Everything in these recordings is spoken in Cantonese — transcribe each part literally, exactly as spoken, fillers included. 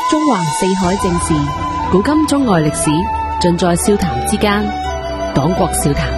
中橫四海正事，古今中外歷史，盡在笑談之間。黨國笑談。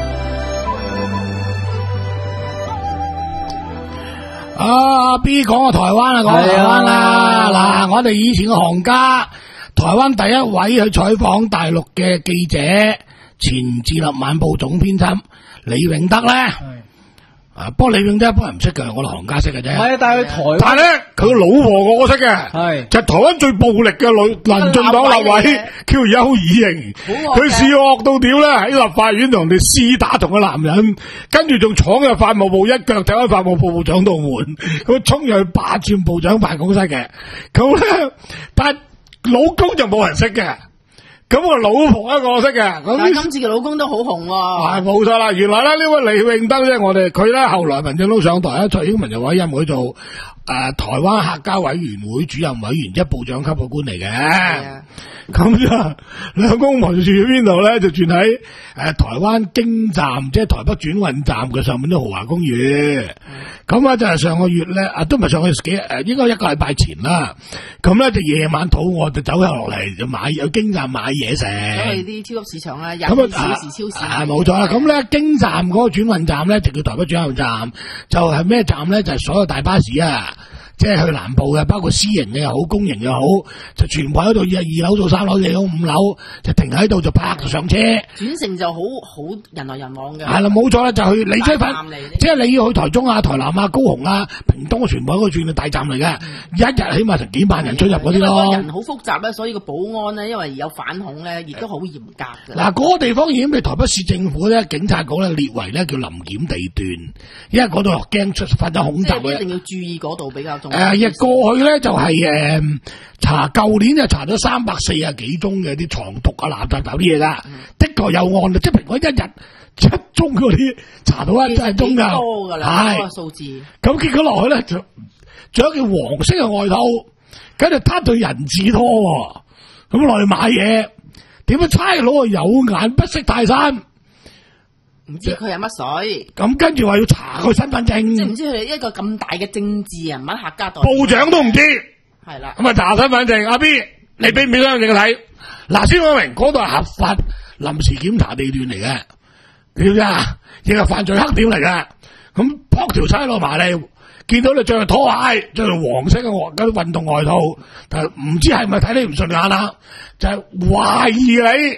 啊 B 講啊台灣啊，講台灣啦嗱，我哋以前嘅行家，台灣第一位去採訪大陸嘅記者，前自立晚報總編輯李永德咧。啊！不過李永德一般人唔識嘅，我哋行家識嘅啫。 係啊，但係佢台灣， 但係咧，佢個老婆我識嘅， 係就係台灣最暴力嘅女民進黨立委叫邱以瑩，佢試惡到屌咧，喺立法院同人哋廝打同個男人，跟住仲闖入法務部，一腳踢開法務部部長度門，佢衝入去霸佔部長辦公室嘅。咁咧，但係老公就冇人識嘅。咁我老婆一個識嘅，咁但係今次嘅老公都好紅喎。 係冇錯啦，原來咧呢位李永德咧，我哋佢咧後來民進黨上台咧，蔡英文就委任佢做誒、呃、台灣客家委員會主任委員，即係部長級嘅官嚟嘅。咁就兩公婆住喺邊度咧？就住喺誒、呃、台灣京站，即係台北轉運站嘅上面啲豪華公寓。咁啊、嗯、就係上個月咧，啊都唔係上個月幾誒，應該一個禮拜前啦。咁咧就夜晚肚餓就走咗落嚟，就買有京站買嘢食。 咁去啲超級市場啦，廿四小時超市。 係冇錯啦。咁咧京站嗰個轉運站咧就叫台北轉運站，就係、是、咩站咧？就係、是、所有大巴士啊。即係去南部嘅，包括私營嘅又好，公營又好，就全部喺度，二樓到三樓，四樓五樓，就停喺度就泊就上車。 轉乘就好好人來人往嘅。係啦，冇錯啦，就去你即係即係你要去台中啊、台南啊、高雄啊、屏東，全部喺嗰個轉嘅大站嚟嘅，嗯、一日起碼成幾萬人出入嗰啲咯。 因為人好複雜咧，所以個保安咧，因為有反恐咧，亦都好嚴格嘅。 嗱，嗰個地方已經被台北市政府咧、警察局咧列為咧叫臨檢地段，因為嗰度驚出發生恐襲嘅。 一定要注意嗰度比較重。 誒、呃，亦過去咧就係、是、誒、呃、查，舊年就查咗三百四十幾宗嘅啲藏毒啊、垃圾啲嘢噶，嗯、的確有案，即係平均一日七宗嗰啲查到一真係宗噶， 多噶啦，嗰個數字。 咁結果落去咧就着一件黃色嘅外套，跟住攤對人字拖，咁落去買嘢，點解差佬有眼不識泰山？ 唔知佢係乜水， 咁跟住話要查佢身份證， 即係唔知佢哋一個咁大嘅政治人物客家代部長都唔知， 係啦。 咁啊查身份證，阿 B 你俾唔俾身份證佢睇？嗱，先講明嗰度係合法臨時檢查地段嚟嘅，你知唔知啊？亦係犯罪黑點嚟嘅。咁撲條差佬埋嚟，見到你着住拖鞋，着住黃色嘅嗰啲運動外套，但係唔知係咪睇你唔順眼啦，就係、是、懷疑你。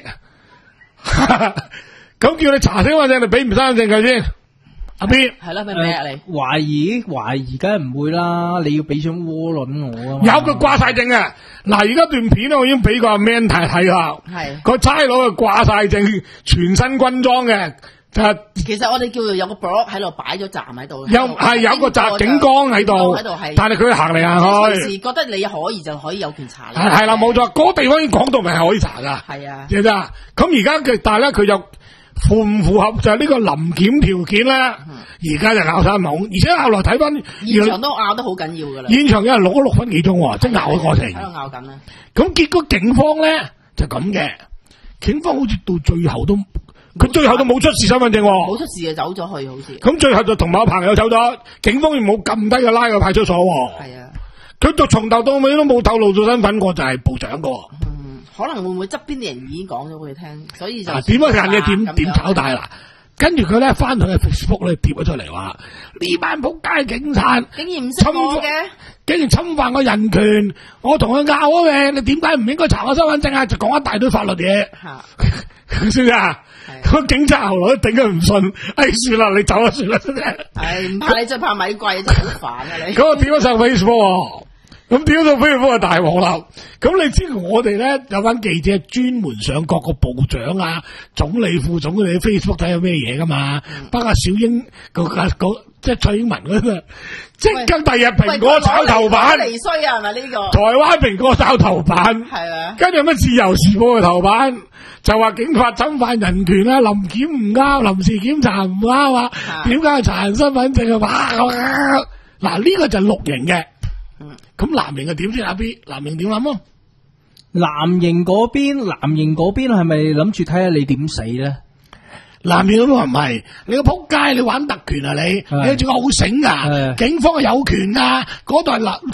咁叫你查身份證，你俾唔俾身份證佢先？阿 B 係啦，俾唔俾啊你？ 懷疑懷疑，梗係唔會啦！你要俾張窩輪我啊！ 有佢掛晒證嘅，嗱而家段片我已經俾個阿 Man 睇睇啦。係個差佬係掛晒證，全身軍裝嘅。就其實我哋叫做有個 block 喺度擺咗站喺度， 有係有個站警崗喺度，喺度係，但係佢行嚟行去。 隨時覺得你可以就可以有權查啦。 係係啦，冇錯，嗰個地方已經講到明係可以查噶。 係啊， 知唔知啊？咁而家嘅但係咧，佢又符唔符合就係呢個臨檢條件咧？而家就拗晒懵，而且後來睇翻現場都拗得好緊要噶啦。 現場有人錄咗六分幾鐘，即係拗嘅過程。 喺度拗緊啦。咁結果警方咧就咁嘅，警方好似到最後都。佢最後都冇出示身份證， 冇出示就走咗去，好似。 咁最後就同埋我朋友走咗，警方亦冇撳低佢拉去派出所。係啊，佢就從頭到尾都冇透露咗身份，我就係部長個。 嗯，可能會唔會側邊啲人已經講咗俾佢聽，所以就點解人嘅點點炒大啦？跟住佢咧翻去 Facebook 咧貼咗出嚟話，呢班仆街警察竟然唔識我嘅， 竟然侵犯我人權，我同佢拗啊咩？你點解唔應該查我身份證啊？就講一大堆法律嘢。吓，知唔知啊？個警察後來都頂佢唔順，哎算啦，你走啊算啦，真係。係唔怕你真係怕米貴，真係好煩啊你。 咁我點咗上 Facebook，咁點咗上 Facebook 就大鑊啦。咁你知我哋咧有班記者專門上各個部長啊、總理、副總理 Facebook 睇有咩嘢噶嘛？包括小英個個即係蔡英文嗰啲，即刻第日蘋果炒頭版。 離衰啊，係咪呢個？ 台灣蘋果炒頭版。係啊。跟住有乜自由時報嘅頭版？就話警察侵犯人權啦，臨檢唔啱，臨時檢查唔啱啊？點解查人身份證啊？嗱，呢個就係綠營嘅。咁藍營嘅點先？阿 B， 藍營點諗啊？ 藍營嗰邊，藍營嗰邊係咪諗住睇下你點死咧？ 藍營都話唔係，你個仆街，你玩特權啊你？你仲好醒啊？警方係有權噶，嗰度係黑黑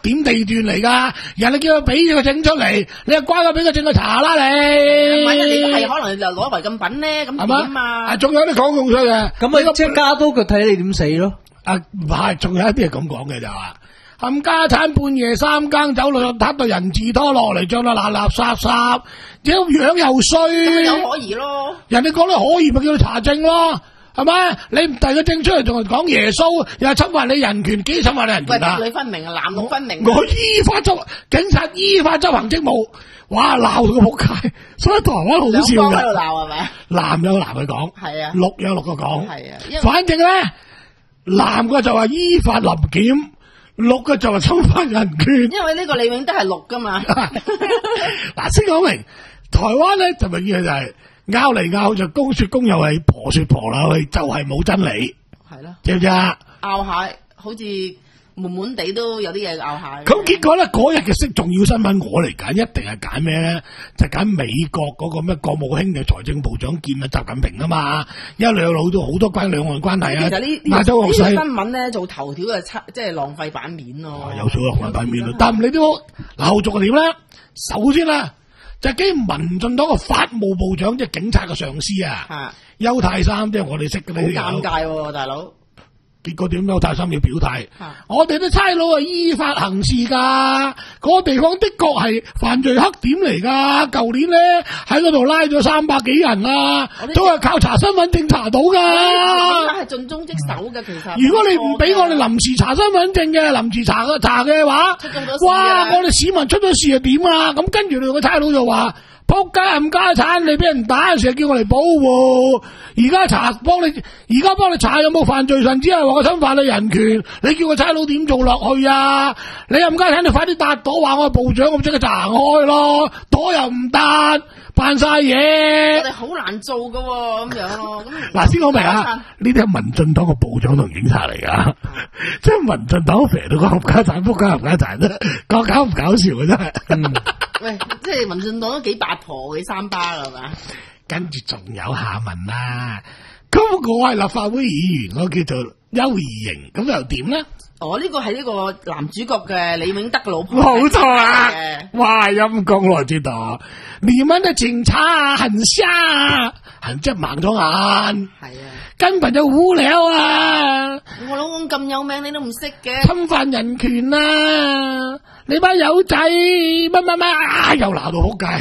點地段嚟㗎，人哋叫佢俾個證出嚟，你又乖乖俾個證佢查啦你。 萬一你都係可能就攞違禁品咧，咁點啊？ 啊，仲有啲講咁衰嘅， 咁咪即係加多腳睇你點死咯。 啊，唔係，仲有一啲係咁講嘅就話，冚家產半夜三更走落撻到人字拖落嚟，着到垃垃圾圾，樣樣又衰， 有可疑咯。 人哋覺得可疑咪叫你查證咯，係咪？你唔遞個證出嚟，仲係講耶穌，又係侵犯你人權，幾侵犯你人權啊？ 喂，女分明啊，男女分明。 我依法執，警察依法執行職務，哇鬧到個仆街，所以台灣好笑兩方喺嘅。 度鬧係咪？ 男有男去講， 係啊， 綠有綠個講， 係啊，因為反正咧。男嘅就話依法臨檢，綠嘅就話侵犯人權。 因為呢個李永德係綠噶嘛。 嗱，先講明，台灣咧就永遠就係拗嚟拗就公說公又係婆說婆啦，佢就係冇真理， 係咯， 知唔知啊？ 拗下好似悶悶地都有啲嘢拗下。 咁結果咧嗰日嘅識重要新聞，我嚟揀一定係揀咩咧？就揀美國嗰個咩國務卿嘅財政部長見啊習近平啊嘛，因為兩老都好多關兩岸關係啊。 其實呢亞洲呢學世呢個新聞咧做頭條嘅差，即係浪費版面咯。 有數浪費版面咯，但唔理都好，嗱後續係點咧？首先啦，就係基民進黨個法務部長即係警察嘅上司啊，邱太三，即係我哋識嘅呢啲。 好尷尬喎，大佬。 結果點？邱太三要表態， 啊我哋啲差佬係依法行事㗎，嗰、個地方的確係犯罪黑點嚟㗎。舊年咧喺嗰度拉咗三百幾人啊，都係靠查身份證查到㗎。 係盡忠職守嘅其實。 如果你唔俾我哋臨時查身份證嘅，臨時查嘅查嘅話，哇！我哋市民出咗事又點啊？咁跟住你個差佬就話：仆街冚家產，你俾人打，成日叫我嚟保護。而家查幫你，而家幫你查有冇犯罪分子，係話我侵犯你人權，你叫個差佬點做落去啊？你冚家產，你快啲搭朵話我係部長，我即刻就行開咯。朵又唔搭，扮晒嘢。 我哋好難做噶喎，咁樣咯。咁嗱，先講明啊，呢啲係民進黨個部長同警察嚟噶，即係民進黨肥到個冚家產，仆街冚家產啫，搞搞唔搞笑嘅真係。嗯喂，即係民進黨都幾八婆幾三巴啦，係嘛？ 跟住仲有下文啦。咁我係立法會議員，我叫做邱怡瑩，咁又點咧？ 哦，呢個係呢個男主角嘅李永德嘅老婆。 冇錯啊！哇，陰公來知道，你們的警察很瞎，很即係盲咗眼。 係啊， 根本就無聊啊！ 我老公咁有名，你都唔識嘅。 侵犯人權啊！你班友仔乜乜乜啊，又鬧到仆街。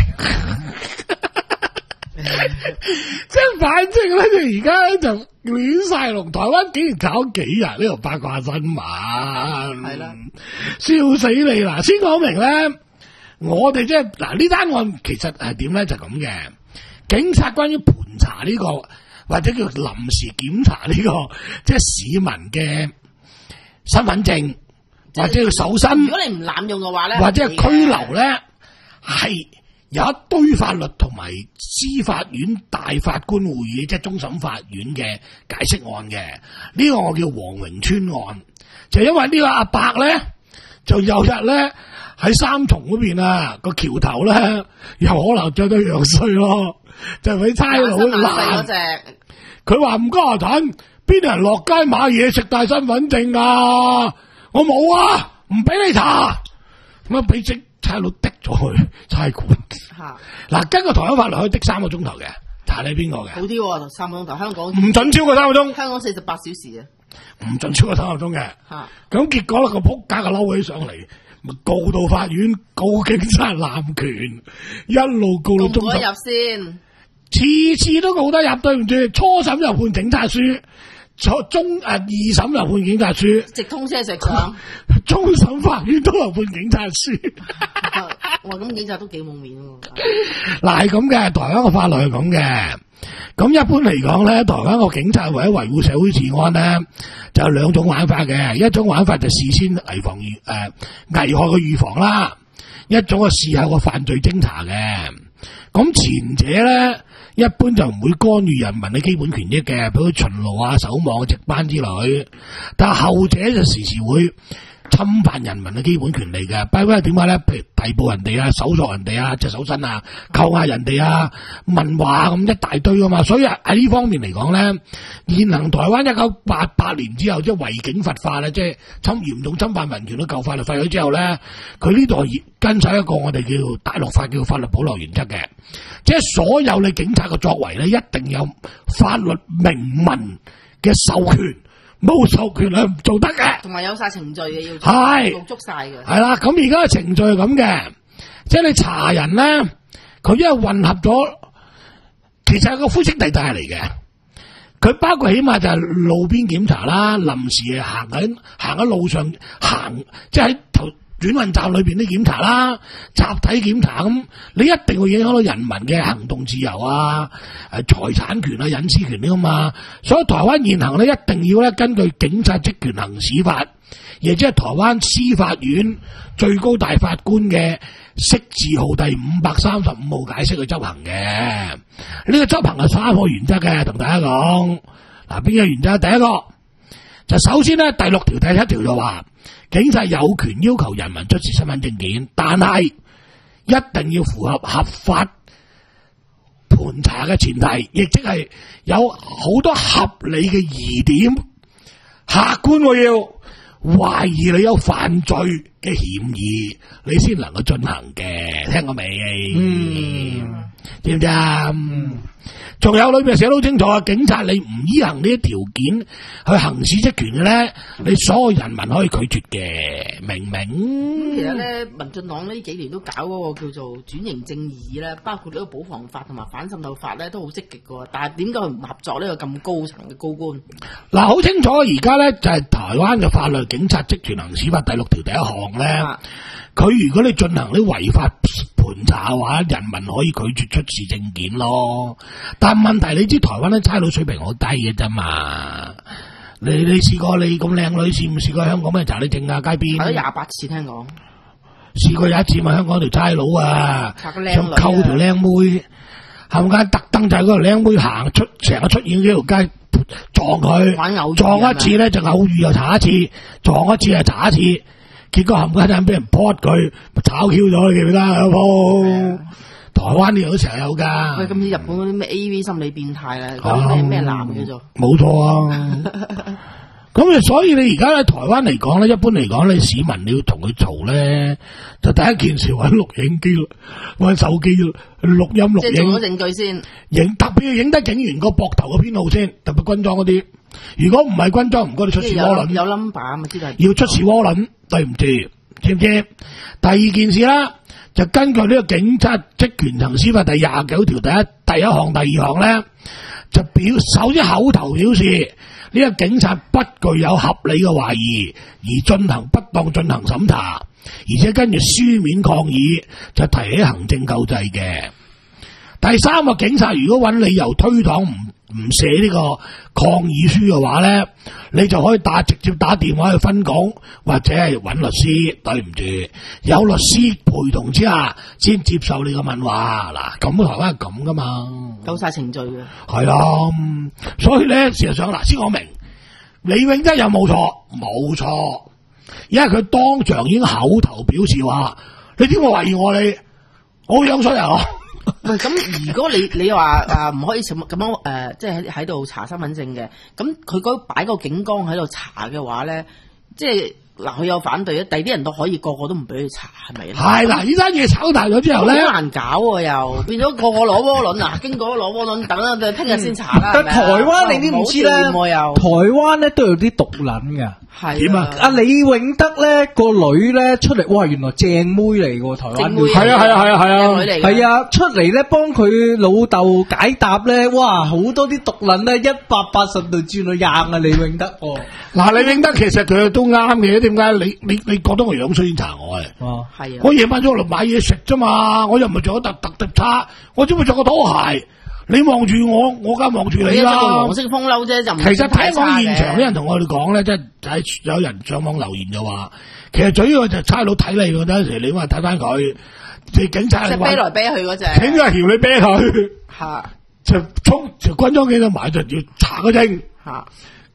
即係反正咧，就而家咧就亂晒龍。台灣竟然搞幾日呢個八卦新聞， 係啦， 笑死你啦！先講明咧，我哋即係嗱呢單案其實係點咧？就咁嘅，警察關於盤查呢個或者叫臨時檢查呢個，即係市民嘅身份證或者叫搜身。 如果你唔濫用嘅話咧， 或者係拘留咧，係。有一堆法律同埋司法院大法官會議，即係終審法院嘅解釋案嘅，呢、這個我叫黃榮川案，就因為呢個阿伯咧，就有日咧喺三重嗰邊啊個橋頭咧，又可能着得樣衰咯，就俾差佬攔。佢話唔家產，邊人落街買嘢食帶身份證啊？我冇啊，唔俾你查，咁啊俾即。差佬滴咗去差館，嗱，根據台灣法律可以滴三個鐘頭嘅，查你邊個嘅？ 好啲喎，三個鐘頭，香港唔准超過三個鐘， 香港四十八小時啊， 唔准超過三個鐘嘅。咁結果咧個仆街個嬲起上嚟，咪告到法院，告警察濫權，一路告到終審。 入先， 次次都告得入，對唔住，初審又判警察書。中誒二審又判警察書， 直通車石廠， 終審法院都有判警察書。 哇！咁警察都幾冇面喎。 嗱係咁嘅，台灣個法律係咁嘅。咁一般嚟講咧，台灣個警察為咗維護社會治安咧，就有兩種玩法嘅。一種玩法就事先危防預誒危害嘅預防啦，一種係事後個犯罪偵查嘅。咁前者咧，一般就唔會干預人民嘅基本權益嘅，比如巡邏啊、守望、值班之類。但係後者就時時會侵犯人民嘅基本權利嘅。不過點解咧？譬如逮捕人哋啊、搜索人哋啊、隻手身啊、扣押人哋啊、問話咁一大堆啊嘛。所以喺呢方面嚟講咧，現行台灣一九八八年之後，即係違警罰法咧，即係侵嚴重侵犯民權嘅舊法律廢咗之後咧，佢呢度係跟晒一個我哋叫大陸法叫法律保留原則嘅，即係所有你警察嘅作為咧，一定有法律明文嘅授權，冇授權係唔做得嘅， 同埋有晒程序嘅要係錄足晒嘅。 係啦，咁而家嘅程序係咁嘅，即係你查人咧，佢因為混合咗，其實係個灰色地帶嚟嘅。佢包括起碼就係路邊檢查啦，臨時係行緊行喺路上行，即係喺頭轉運站裏邊啲檢查啦，集體檢查咁，你一定會影響到人民嘅行動自由啊、誒財產權啊、隱私權呢嘛。所以台灣現行咧一定要咧根據警察職權行使法，亦即係台灣司法院最高大法官嘅釋字號第五百三十五號解釋去執行嘅。呢個執行係三個原則嘅，同大家講嗱，邊個原則？第一個就首先咧，第六條第七條就話，警察有權要求人民出示身份證件，但係一定要符合合法盤查嘅前提，亦即係有好多合理嘅疑點，客觀我要懷疑你有犯罪嘅嫌疑，你先能夠進行嘅。聽過未？嗯，知唔知啊？仲有裏邊寫得好清楚啊！警察你唔依行呢啲條件去行使職權嘅咧，你所有人民可以拒絕嘅，明唔明？ 其實咧，民進黨呢幾年都搞嗰個叫做轉型正義咧，包括呢個保防法同埋反滲透法咧，都好積極嘅。但係點解佢唔合作呢個咁高層嘅高官？ 嗱，好清楚，而家咧就係台灣嘅法律《警察職權行使法》第六條第一項咧，佢、啊、如果你進行啲違法盤查嘅話，人民可以拒絕出示證件咯。但問題你知台灣啲差佬水平好低嘅啫嘛？你你試過你咁靚女試唔試過香港咩查你證啊？街邊係廿八次聽講， 試過有一次咪香港條差佬啊， 查個靚女想溝條靚妹，係咪特登就係嗰條靚妹行出成日出現呢條街撞佢，撞一次咧就偶遇又查一次，撞一次又查一次，結果冚家鏟俾人撲佢，炒 Q 咗記唔記得啊？鋪台灣呢度都成日有噶。 喂，咁似日本嗰啲咩 A V 心理變態咧，嗰啲咩咩男叫做？ 冇錯啊！咁啊，所以你而家喺台灣嚟講咧，一般嚟講，你市民你要同佢嘈咧，就第一件事揾錄影機，揾手機錄音錄影。 即係做咗證據先。 影特別要影得警員個膊頭嘅編號先，特別軍裝嗰啲。如果唔係軍裝，唔該你出示窩輪。 有 number 啊嘛，知道。 要出示窩輪，對唔住，知唔知？第二件事啦，就根據呢個警察職權行使法第廿九條第一第一項、第二項咧，就表首先口頭表示。呢個警察不具有合理嘅懷疑而進行不當進行審查，而且跟住書面抗議就提起行政救濟嘅。第三個警察如果揾理由推搪唔唔寫呢個抗議書嘅話咧，你就可以打直接打電話去分講，或者係揾律師。對唔住，有律師陪同之下先接受你嘅問話。嗱，咁台灣係咁噶嘛， 夠晒程序嘅。 係啦，所以咧，事實上嗱，先講明李永得有冇錯？冇錯，因為佢當場已經口頭表示話：你點會懷疑我？你我樣衰啊！ 喂，咁如果你你話誒唔可以咁咁樣誒，即係喺喺度查身份證嘅，咁佢嗰擺個警崗喺度查嘅話咧，即係嗱佢有反對啊，第啲人都可以個個都唔俾佢查，係咪？ 係嗱，呢單嘢炒大咗之後咧， 好難搞喎，又變咗個個攞窩輪啊！經過攞窩輪，等啦，就聽日先查啦。 但台灣你知唔知咧？台灣咧都有啲毒撚㗎。 係點啊？ 阿李永德咧個女咧出嚟，哇！原來正妹嚟喎，台灣女。 係啊係啊係啊係啊， 女嚟。 係啊，出嚟咧幫佢老豆解答咧，哇！好多啲毒撚咧，一百八十度轉到硬啊！李永德哦。 嗱，李永德其實佢都啱嘅，點解你你你覺得我樣衰先查我嘅？ 哦， 係啊。 我夜晚咗落嚟買嘢食啫嘛，我又唔係着咗特特特差，我只會着個拖鞋。你望住我，我梗係望住你啦。 黃色風褸啫，就唔其實聽講現場啲人同我哋講咧，即係有人上網留言就話，其實最要就差佬睇你嗰陣時，你話睇翻佢，即係警察即係啤來啤去嗰隻， 請咗條你啤佢， 嚇就衝就軍裝警察埋就要查個證， 嚇。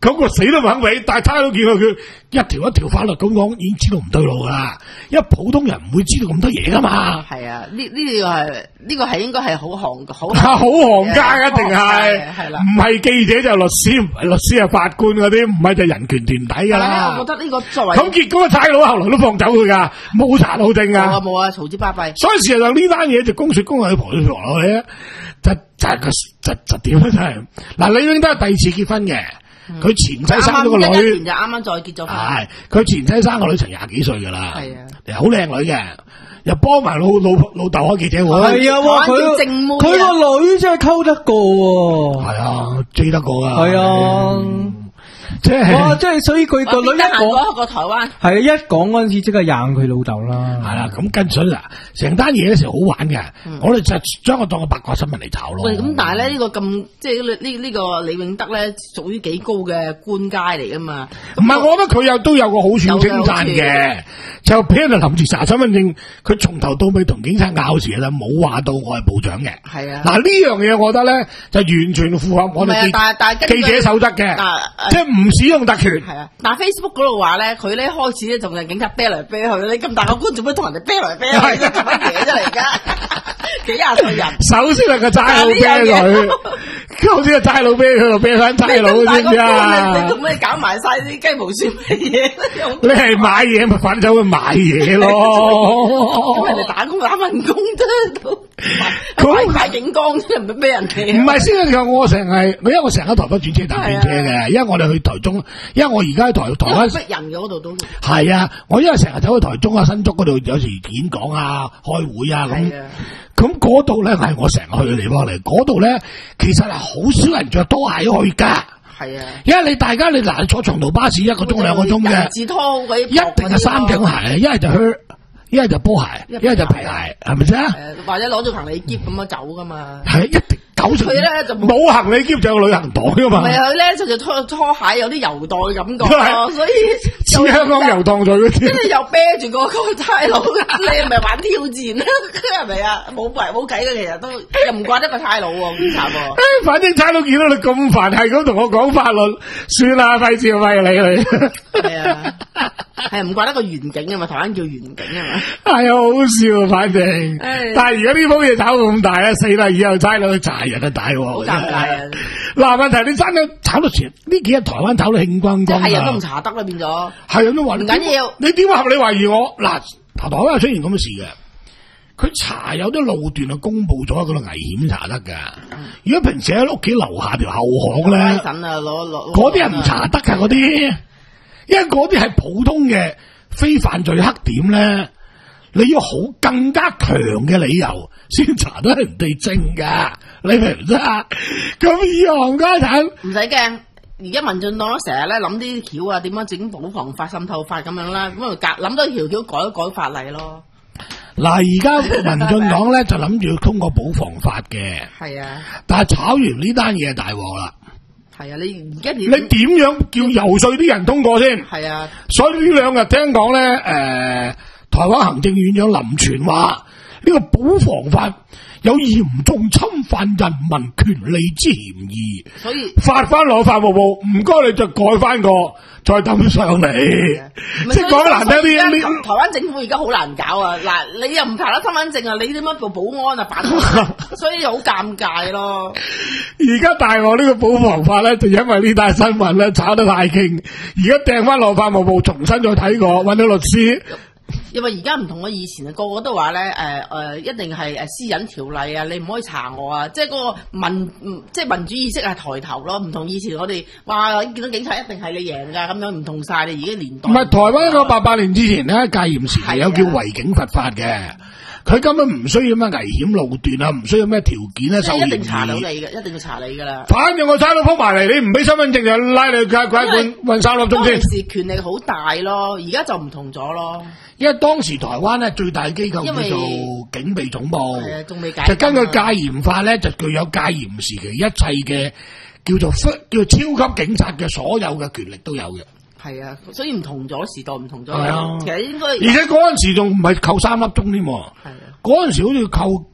咁個死都唔肯俾，但係差佬見到佢一條一條法律咁講，已經知道唔對路啦。因為普通人唔會知道咁多嘢噶嘛。 係啊，呢呢個係呢個係應該係好行好好行家一定係， 係啦， 唔係記者就律師，唔係律師係法官嗰啲，唔係就人權團體噶啦。 我覺得呢個作為咁結果個差佬後來都放走佢噶，冇查到證噶。 冇啊冇啊，嘈之巴閉。 所以事實上呢單嘢就公說公有理，婆說婆有理啊。就就係個就就點咧？真係嗱，李永德係第二次結婚嘅，佢、嗯、前妻生咗個女， 一年就啱啱再結咗婚。 係佢前妻生個女，成廿幾歲噶啦， 係啊， 好靚女嘅，又幫埋老老老豆開記者會。 係啊，佢佢個女真係溝得過喎。 係啊，追得過啊。 係啊。即係哇！即係所以佢個女一講個台灣係啊，一講嗰陣時即刻硬佢老豆啦。 係啦，咁跟住嗱，成單嘢嘅時候好玩嘅，嗯、我哋就將佢當個八卦新聞嚟炒咯。 喂，咁但係咧呢、這個咁即係呢呢呢個李永德咧，屬於幾高嘅官階嚟噶嘛？ 唔係，我覺得佢有都有個好處稱讚嘅，就俾人諗住查身份證，佢從頭到尾同警察拗時啦，冇話到我係部長嘅。 係啊，嗱呢樣嘢我覺得咧就完全符合我哋記記者守則嘅，即係唔使用特權。 係啊，但係 Facebook 嗰度話咧，佢咧開始咧同人警察啤嚟啤去，你咁大個官做咩同人哋啤嚟啤去？做乜嘢啫嚟噶？幾廿歲人， 首先係個差佬啤佢，好似個差佬啤佢度啤翻差佬知唔知啊？ 你做咩搞埋晒啲雞毛蒜皮嘢？ 你係買嘢咪快啲走去買嘢咯？ 咁人哋打工打份工啫，都佢買警光啫，唔係俾人哋。 唔係先啊！我成日，因為我成日喺台北轉車搭電車嘅，因為我哋去台中，因為我而家喺台台灣逼人嘅嗰度都係啊！我因為成日走去台中啊、新竹嗰度，有時演講啊、開會啊咁。咁嗰度咧係我成日去嘅地方嚟，嗰度咧其實係好少人着拖鞋去噶。係啊，因為你大家你嗱坐長途巴士一個鐘兩個鐘嘅， 自拖一定係三頂鞋，一係就靴，一係就波鞋，一係就皮鞋，係咪先？誒， 或者攞住行李篋咁樣走噶嘛。 係一定。佢咧就冇行李篋，就有旅行袋噶嘛。唔係佢咧就就拖拖鞋有啲郵袋感覺咯，所以似香港遊蕩隊嗰啲。跟住又啤住個個差佬，你係咪玩挑戰咧？係咪啊？冇計冇計嘅，其實都又唔怪得個差佬喎，警察喎。 反正差佬見到你咁煩，係咁同我講法律，算啦，費事費你你。係啊，係唔怪得個遠景啊嘛，台灣叫遠景啊嘛。係啊，好笑啊，反正。但係而家呢鋪嘢炒到咁大咧，死啦！以後差佬去查人都大喎，好尷尬啊！嗱，問題你真係炒到前呢幾日台灣炒到興轟轟啊！係人都唔查得啦，變咗係人都話唔緊要。你點話合理懷疑我？嗱，台灣有出現咁嘅事嘅，佢查有啲路段啊，公佈咗嗰度危險查得噶。如果平時喺屋企樓下條後巷咧，嗰啲人唔查得噶嗰啲，因為嗰啲係普通嘅非犯罪黑點咧。你要好更加強嘅理由先查得人哋證噶，你明唔明啊？咁以行家產唔使驚，而家民進黨都成日咧諗啲橋啊，點樣整保防法、滲透法咁樣啦，咁啊夾諗多條橋改一改法例咯。嗱，而家民進黨咧就諗住要通過保防法嘅，係啊，但係炒完呢單嘢大鑊啦。係啊，你而家你點樣叫游說啲人通過先？係啊，所以呢兩日聽講咧，誒、呃。台灣行政院長林全話：呢、這個保防法有嚴重侵犯人民權利之嫌疑，所以發翻落法務部，唔該你就改翻個，再抌上嚟。即係講得難聽啲，台灣政府而家好難搞啊！嗱，你又唔查得身份證啊，你點樣做保安啊？反所以好尷尬咯。而家大鑊呢個保防法咧，就因為呢單新聞咧炒得太勁，而家掟翻落法務部重新再睇過，揾到律師。因為而家唔同我以前啊，個個都話咧，誒、呃、誒、呃，一定係誒私隱條例啊，你唔可以查我啊，即係嗰個民，即係民主意識係抬頭咯，唔同以前我哋話見到警察一定係你贏噶，咁樣唔同晒你而家年代。唔係台灣一個八八年之前咧，戒嚴時係有叫違警罰法嘅，佢根本唔需要咩危險路段啊，唔需要咩條件咧，就一定查到你嘅，一定要查你噶啦。反正我差佬撲埋嚟，你唔俾身份證就拉你去解解管運三粒鐘先。當時權力好大咯，而家就唔同咗咯。因為當時台灣咧最大機構叫做警備總部，仲未解就根據戒嚴法咧，就具有戒嚴時期一切嘅叫做叫做超級警察嘅所有嘅權力都有嘅。係啊，所以唔同咗時代，唔同咗。係啊，其實應該而且嗰陣時仲唔係扣三粒鐘添，係啊，嗰陣時好似扣嗰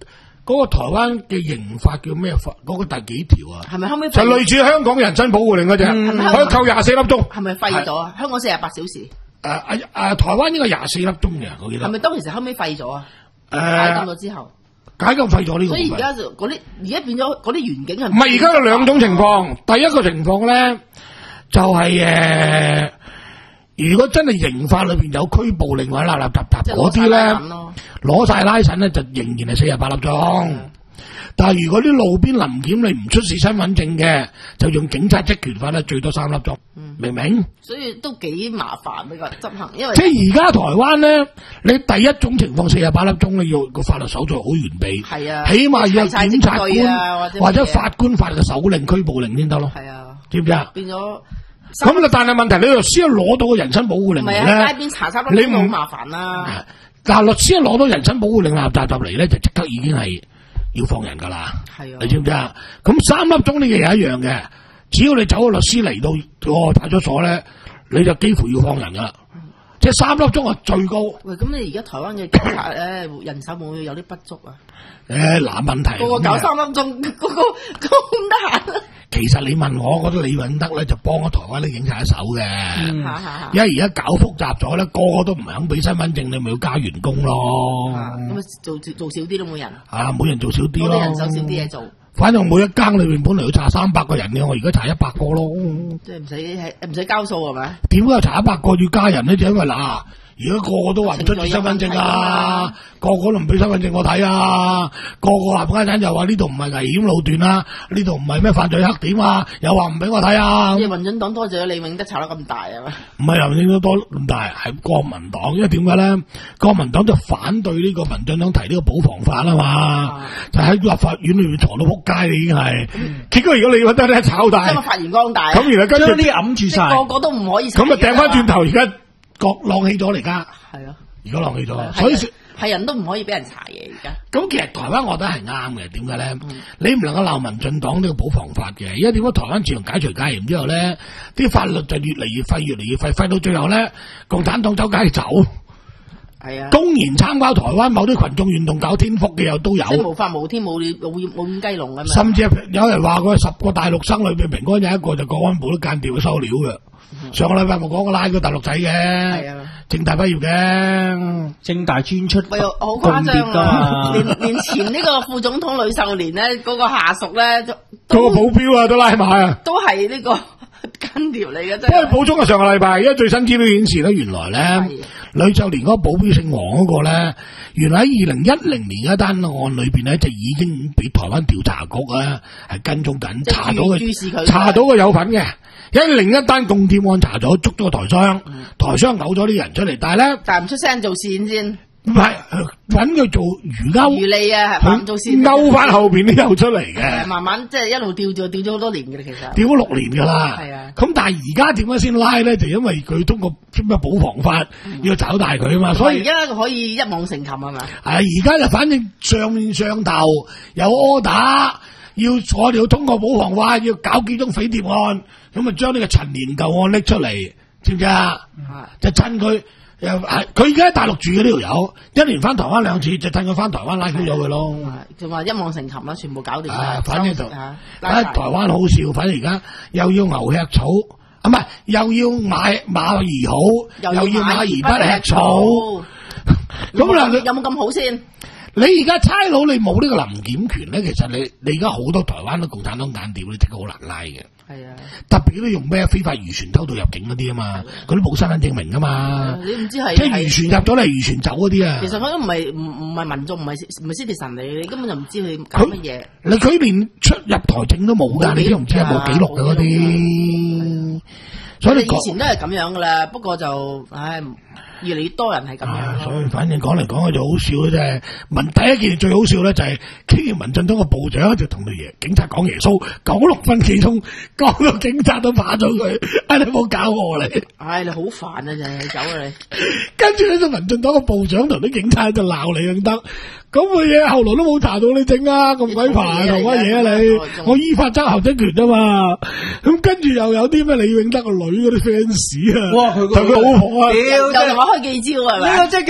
嗰個台灣嘅刑法叫咩法？嗰、嗰個第幾條啊？ 係咪後尾就類似香港人身保護令嗰隻， 係咪可以扣廿四粒鐘。 係咪廢咗啊？香港四十八小時。 誒誒誒，台灣應該廿四粒鐘嘅，我記得。 係咪當其時後尾廢咗啊？ 誒、 解禁咗之後。 解禁廢咗呢個。 所以而家就嗰啲而家變咗嗰啲員警係唔係而家有兩種情況，第一個情況咧就係、是、誒、呃，如果真係刑法裏邊有拘捕令或者立立雜雜嗰啲咧，攞晒拉神咧就仍然係四十八粒鐘。嗯、但係如果啲路邊臨檢你唔出示身份證嘅，就用警察職權法咧，最多三粒鐘。嗯、明唔明？ 所以都幾麻煩呢個執行，因為即係而家台灣咧，你第一種情況四十八粒鐘，你要個法律手續好完備， 係啊， 起碼要有檢察官、 啊、或者或者法官發嘅手令、拘捕令先得咯。 係啊，知唔知啊？ 變咗咁但係問題，你律師一攞到個人身保護令嚟咧， 喺街邊查三粒鐘好麻煩啦。 但係律師一攞到人身保護令立立雜雜嚟咧，就即刻已經係要放人噶啦。係啊，你知唔知啊？咁三粒鐘呢嘅嘢一樣嘅，只要你走個律師嚟到個派出所咧，你就幾乎要放人噶啦。嗯、即係三粒鐘係最高。喂， 咁你而家台灣嘅警察咧人手會唔會有啲不足啊？ 誒、欸，嗱問題， 個個搞三粒鐘，個個咁得閒。 其實你問我，我覺得李永德咧就幫咗台灣啲警察一手嘅，嗯、因為而家搞複雜咗咧，個個都唔肯俾身份證，你咪要加員工咯。咁啊， 做做少啲都冇人。 啊，每人做少啲咯， 人手少啲嘢做。 反正每一更裏面本嚟要查三百個人嘅，我而家查一百個咯。 即係唔使係唔使交數係咪？ 點解查一百個要加人咧？就因為嗱。如果個個都話唔出示身份證啊，個個都唔俾身份證我睇啊，個個話家陣又話呢度唔係危險路段啊，呢度唔係咩犯罪黑點啊，又話唔俾我睇啊。 即係民進黨多謝咗李永德炒得咁大啊嘛？ 唔係民進黨多咁大，係國民黨，因為點解咧？國民黨就反對呢個民進黨提呢個保防法啊嘛，啊就喺立法院裏面藏到撲街，已經係。嗯、結果如果李永德咧炒大， 即係發揚光大， 咁原來跟住將啲揞住晒， 個個都唔可以。 咁啊掟翻轉頭而家。國浪起咗嚟噶， 係啊， 而家浪起咗，所以係人都唔可以俾人查嘢而家。 咁其實台灣我覺得係啱嘅，點解咧？嗯、你唔能夠鬧民進黨呢個保防法嘅，因為點解台灣自從解除戒嚴之後咧，啲法律就越嚟越廢，越嚟越廢，廢到最後咧，共產黨走街走，係啊，公然參加台灣某啲群眾運動搞天福嘅又都有， 即係無法無天冇冇冇五雞籠咁嘛。 甚至有人話佢十個大陸生裏邊，平安有一個就國安部都間調收料嘅。上個禮拜冇講過拉個大陸仔嘅，係啊，政大畢業嘅， 政大專出， 喂，好誇張啊！連連前呢個副總統呂秀蓮咧，嗰個下屬咧， 嗰個保鏢啊，都拉埋啊， 都係呢個間條嚟嘅啫。 不過補充啊，上個禮拜，因為最新資料顯示咧，原來咧呂秀蓮嗰個保鏢姓黃嗰個咧，原來喺二零一零年一單案裏邊咧，就已經俾台灣調查局咧係跟蹤緊，查到佢，查到佢有份嘅。因為另一單共諜案查咗，捉咗個台商，嗯、台商嘔咗啲人出嚟，但係咧， 但係唔出聲做線先， 唔係揾佢做魚鈎魚脷啊，係唔做線勾翻後邊都有出嚟嘅， 慢慢即係一路吊咗吊咗好多年嘅啦，其實吊咗六年噶啦， 係啊， 咁但係而家點解先拉咧？就因為佢通過咩保防法、嗯、要找大佢啊嘛，所以而家可以一網成擒係嘛？ 係而家就反正上面上頭有 order。要我哋要通過保防法，要搞幾宗匪諜案，咁啊將呢個陳年舊案拎出嚟，知唔知啊？嗯、就趁佢又係佢而家喺大陸住嘅呢條友，一年翻台灣兩次，就趁佢翻台灣拉咗佢咯。 就話一網成擒啦，全部搞掂。 啊，反正就啊，台灣好笑，反正而家又要牛吃草，啊唔係又要馬馬兒好，又要，又要馬兒不吃草。咁嗱， 有冇咁好先？ 你而家差佬你冇呢個臨檢權咧，其實你你而家好多台灣都共產黨間諜，你真係好難拉嘅。係啊，特別都用咩非法漁船偷渡入境嗰啲啊嘛，嗰啲冇身份證明噶嘛。你唔知係即係漁船入咗嚟，漁船走嗰啲啊。其實佢都唔係唔唔係民眾，唔係唔係 citizen 嚟，你根本就唔知佢搞乜嘢。你佢連出入台證都冇噶，你都唔知有冇記錄嘅嗰啲。所以你以前都係咁樣噶啦，不過就唉。越嚟越多人係咁樣、啊，所以反正講嚟講去就好笑咧，就係民第一件最好笑咧就係竟然民進黨個部長就同佢爺警察講耶穌，九六分幾鐘講到警察都怕咗佢，唉、哎、你冇搞我你，唉、哎、你好煩啊真係走啊你，跟住咧就民進黨個部長同啲警察喺度鬧你咁得，咁嘅嘢後來都冇查到你整啊，咁鬼煩同乜嘢啊你，我依法執行職權啊嘛，咁跟住又有啲咩李永德個女嗰啲 fans 啊，哇佢同佢老婆啊，又同我開記招係咪？呢個即係叫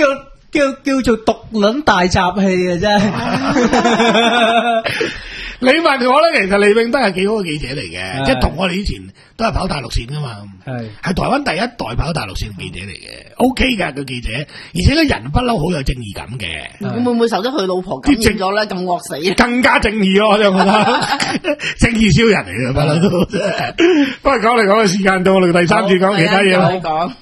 叫叫做毒撚大集氣啊！真係。 你問我咧，其實李永德係幾好嘅記者嚟嘅， 係即係同我哋以前都係跑大陸線噶嘛， 係係台灣第一代跑大陸線嘅記者嚟嘅 ，OK 噶個記者，而且咧人不嬲好有正義感嘅， 會唔會受得佢老婆感染咗咧？咁惡死啊！ 更加正義咯，我就覺得正義超人嚟嘅不嬲都。不過講嚟講去時間到，我哋第三次講其他嘢啦。 講。